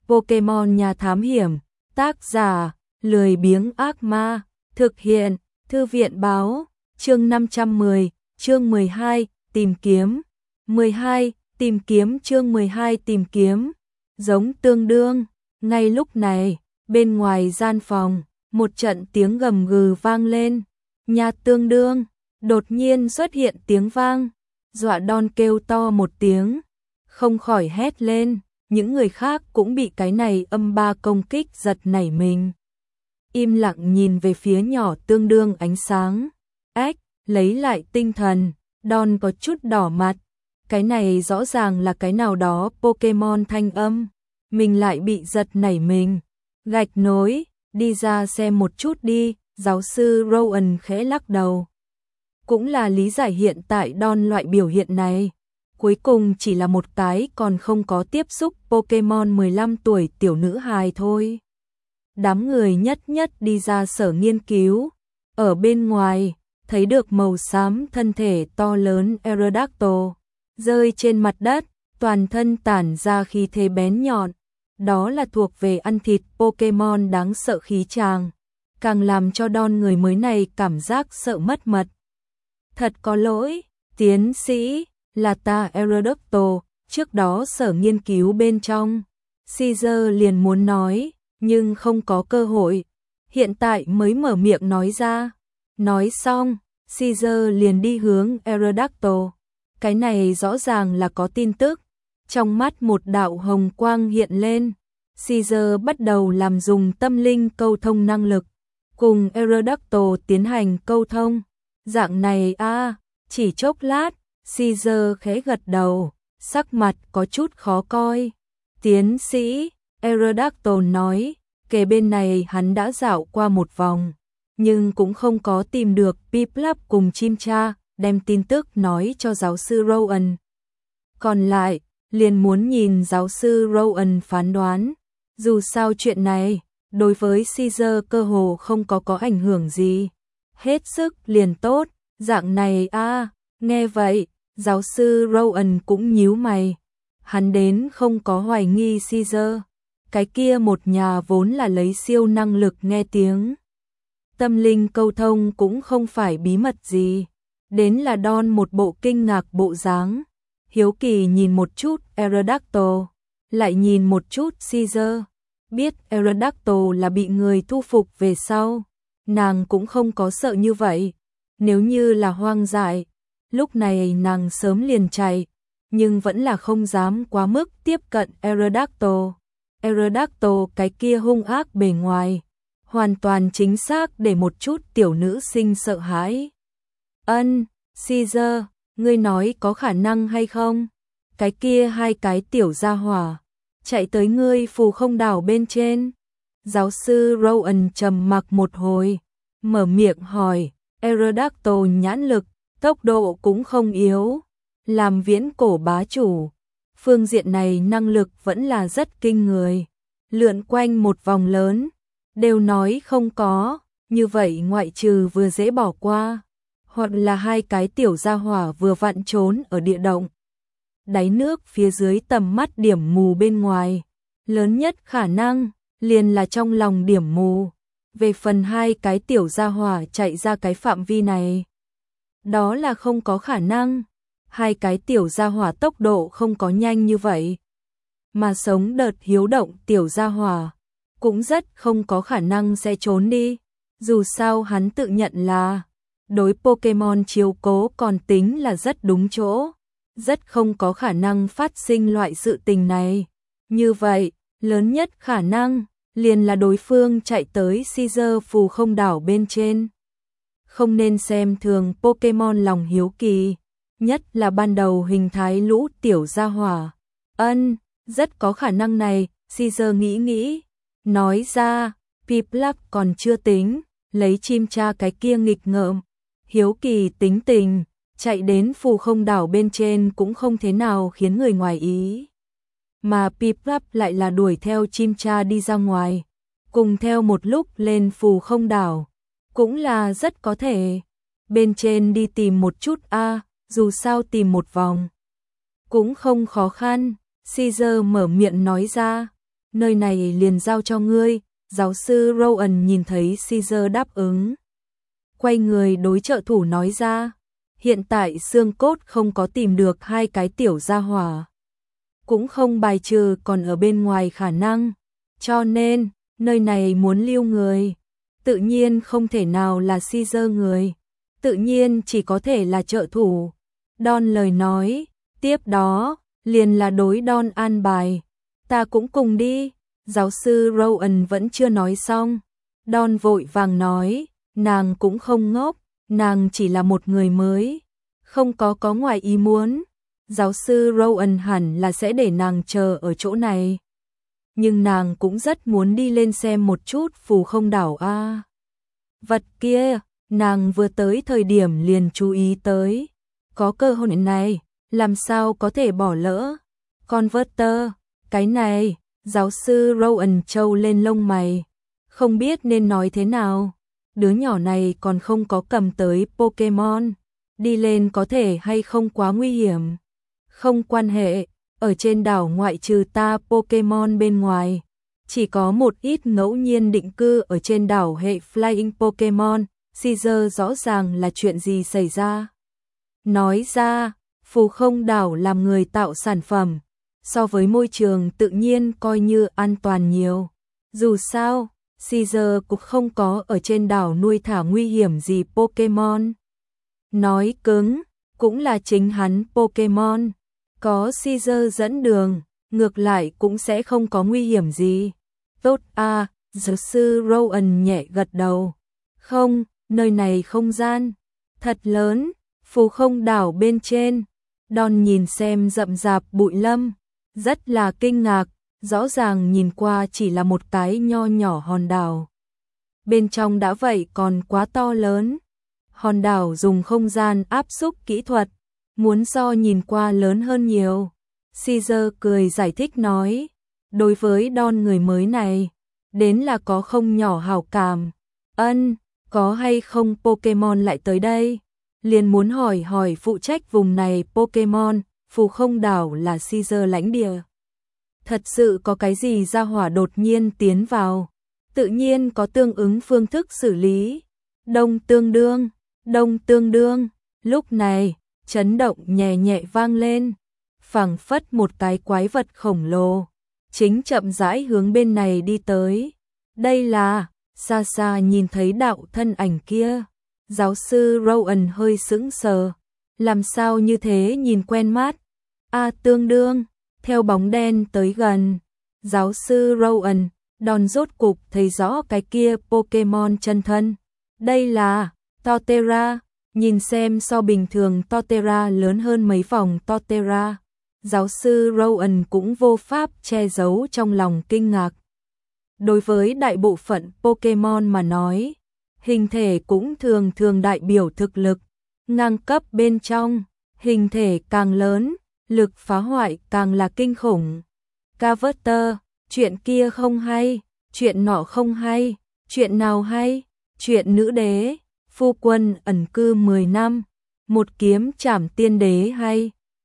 Pokemon nhà thám hiểm, tác giả, lười biếng ác ma, thực hiện, thư viện báo, chương 510, chương 12, tìm kiếm, 12, tìm kiếm chương 12 tìm kiếm, giống tương đương, ngay lúc này, bên ngoài gian phòng, một trận tiếng gầm gừ vang lên, nhà tương đương, đột nhiên xuất hiện tiếng vang, dọa Don kêu to một tiếng, không khỏi hét lên. Những người khác cũng bị cái này âm ba công kích giật nảy mình. Im lặng nhìn về phía nhỏ tương đương ánh sáng. Ếch, lấy lại tinh thần, Don có chút đỏ mặt. Cái này rõ ràng là cái nào đó Pokemon thanh âm. Mình lại bị giật nảy mình. Gạch nối, đi ra xem một chút đi, giáo sư Rowan khẽ lắc đầu. Cũng là lý giải hiện tại Don loại biểu hiện này. Cuối cùng chỉ là một cái còn không có tiếp xúc Pokemon 15 tuổi tiểu nữ hài thôi. Đám người nhất đi ra sở nghiên cứu. Ở bên ngoài, thấy được màu xám thân thể to lớn Aerodactyl rơi trên mặt đất, toàn thân tản ra khí thế bén nhọn. Đó là thuộc về ăn thịt Pokemon đáng sợ khí tràng. Càng làm cho Don người mới này cảm giác sợ mất mật. Thật có lỗi, tiến sĩ. Là ta Aerodactyl, trước đó sở nghiên cứu bên trong. Caesar liền muốn nói, nhưng không có cơ hội. Hiện tại mới mở miệng nói ra. Nói xong, Caesar liền đi hướng Aerodactyl. Cái này rõ ràng là có tin tức. Trong mắt một đạo hồng quang hiện lên. Caesar bắt đầu làm dùng tâm linh câu thông năng lực. Cùng Aerodactyl tiến hành câu thông. Dạng này chỉ chốc lát. Caesar khẽ gật đầu, sắc mặt có chút khó coi. Tiến sĩ, Aerodactyl nói, kề bên này hắn đã dạo qua một vòng, nhưng cũng không có tìm được Piplup cùng Chimchar, đem tin tức nói cho giáo sư Rowan. Còn lại, liền muốn nhìn giáo sư Rowan phán đoán. Dù sao chuyện này, đối với Caesar cơ hồ không có ảnh hưởng gì. Hết sức liền tốt, dạng này nghe vậy. Giáo sư Rowan cũng nhíu mày. Hắn đến không có hoài nghi Caesar. Cái kia một nhà vốn là lấy siêu năng lực nghe tiếng. Tâm linh câu thông cũng không phải bí mật gì. Đến là Don một bộ kinh ngạc bộ dáng. Hiếu kỳ nhìn một chút Aerodactyl. Lại nhìn một chút Caesar. Biết Aerodactyl là bị người thu phục về sau. Nàng cũng không có sợ như vậy. Nếu như là hoang dại. Lúc này nàng sớm liền chạy, nhưng vẫn là không dám quá mức tiếp cận Aerodactyl. Aerodactyl cái kia hung ác bề ngoài, hoàn toàn chính xác để một chút tiểu nữ sinh sợ hãi. Caesar, ngươi nói có khả năng hay không? Cái kia hai cái tiểu gia hỏa, chạy tới ngươi phù không đảo bên trên. Giáo sư Rowan trầm mặc một hồi, mở miệng hỏi, Aerodactyl nhãn lực. Tốc độ cũng không yếu, làm viễn cổ bá chủ. Phương diện này năng lực vẫn là rất kinh người. Lượn quanh một vòng lớn, đều nói không có, như vậy ngoại trừ vừa dễ bỏ qua, hoặc là hai cái tiểu gia hỏa vừa vặn trốn ở địa động. Đáy nước phía dưới tầm mắt điểm mù bên ngoài, lớn nhất khả năng, liền là trong lòng điểm mù. Về phần hai cái tiểu gia hỏa chạy ra cái phạm vi này. Đó là không có khả năng, hai cái tiểu gia hỏa tốc độ không có nhanh như vậy. Mà sống đợt hiếu động tiểu gia hỏa, cũng rất không có khả năng sẽ trốn đi. Dù sao hắn tự nhận là, đối Pokemon chiếu cố còn tính là rất đúng chỗ. Rất không có khả năng phát sinh loại sự tình này. Như vậy, lớn nhất khả năng, liền là đối phương chạy tới Caesar phù không đảo bên trên. Không nên xem thường Pokemon lòng hiếu kỳ, nhất là ban đầu hình thái lũ tiểu gia hỏa. Rất có khả năng này, Caesar nghĩ, nói ra, Piplup còn chưa tính, lấy Chimchar cái kia nghịch ngợm, hiếu kỳ tính tình, chạy đến phù không đảo bên trên cũng không thế nào khiến người ngoài ý. Mà Piplup lại là đuổi theo Chimchar đi ra ngoài, cùng theo một lúc lên phù không đảo. Cũng là rất có thể. Bên trên đi tìm một chút dù sao tìm một vòng. Cũng không khó khăn. Caesar mở miệng nói ra. nơi này liền giao cho ngươi. Giáo sư Rowan nhìn thấy Caesar đáp ứng, quay người đối trợ thủ nói ra, hiện tại xương cốt không có tìm được hai cái tiểu gia hỏa, cũng không bài trừ còn ở bên ngoài khả năng, cho nên, nơi này muốn lưu người, tự nhiên không thể nào là Caesar người, tự nhiên chỉ có thể là trợ thủ. Don lời nói, tiếp đó, liền là đối Don an bài, ta cũng cùng đi. Giáo sư Rowan vẫn chưa nói xong, Don vội vàng nói, nàng cũng không ngốc, nàng chỉ là một người mới, không có ngoài ý muốn. Giáo sư Rowan hẳn là sẽ để nàng chờ ở chỗ này. Nhưng nàng cũng rất muốn đi lên xem một chút phù không đảo a. Vật kia, nàng vừa tới thời điểm liền chú ý tới. Có cơ hội này, làm sao có thể bỏ lỡ. Converter, cái này, giáo sư Rowan trâu lên lông mày. Không biết nên nói thế nào. Đứa nhỏ này còn không có cầm tới Pokemon. Đi lên có thể hay không quá nguy hiểm. Không quan hệ, ở trên đảo ngoại trừ ta Pokemon bên ngoài, chỉ có một ít ngẫu nhiên định cư ở trên đảo hệ Flying Pokemon. Caesar rõ ràng là chuyện gì xảy ra. Nói ra, phù không đảo làm người tạo sản phẩm, so với môi trường tự nhiên coi như an toàn nhiều. Dù sao, Caesar cũng không có ở trên đảo nuôi thả nguy hiểm gì Pokemon. Nói cứng, cũng là chính hắn Pokemon. Có Caesar dẫn đường, ngược lại cũng sẽ không có nguy hiểm gì. Tốt à, giáo sư Rowan nhẹ gật đầu. Không, nơi này không gian thật lớn, phù không đảo bên trên. Don nhìn xem rậm rạp bụi lâm, rất là kinh ngạc, rõ ràng nhìn qua chỉ là một cái nho nhỏ hòn đảo. Bên trong đã vậy còn quá to lớn. Hòn đảo dùng không gian áp xúc kỹ thuật, muốn so nhìn qua lớn hơn nhiều. Caesar cười giải thích nói, đối với Don người mới này, đến là có không nhỏ hảo cảm. Có hay không Pokemon lại tới đây? Liền muốn hỏi phụ trách vùng này Pokemon, phù không đảo là Caesar lãnh địa. Thật sự có cái gì ra hỏa đột nhiên tiến vào, tự nhiên có tương ứng phương thức xử lý. Đông tương đương, lúc này, chấn động nhẹ nhẹ vang lên, phảng phất một cái quái vật khổng lồ, chính chậm rãi hướng bên này đi tới. Đây là, xa xa nhìn thấy đạo thân ảnh kia, giáo sư Rowan hơi sững sờ, làm sao như thế nhìn quen mắt. Tương đương, theo bóng đen tới gần, giáo sư Rowan, Don rốt cục thấy rõ cái kia Pokemon chân thân. Đây là Torterra, nhìn xem so bình thường Torterra lớn hơn mấy vòng Torterra. Giáo sư Rowan cũng vô pháp che giấu trong lòng kinh ngạc. Đối với đại bộ phận Pokemon mà nói, hình thể cũng thường thường đại biểu thực lực, ngang cấp bên trong, hình thể càng lớn, lực phá hoại càng là kinh khủng. Converter, chuyện kia không hay, chuyện nọ không hay, chuyện nào hay, chuyện nữ đế, phu quân ẩn cư 10 năm, một kiếm chảm tiên đế hay,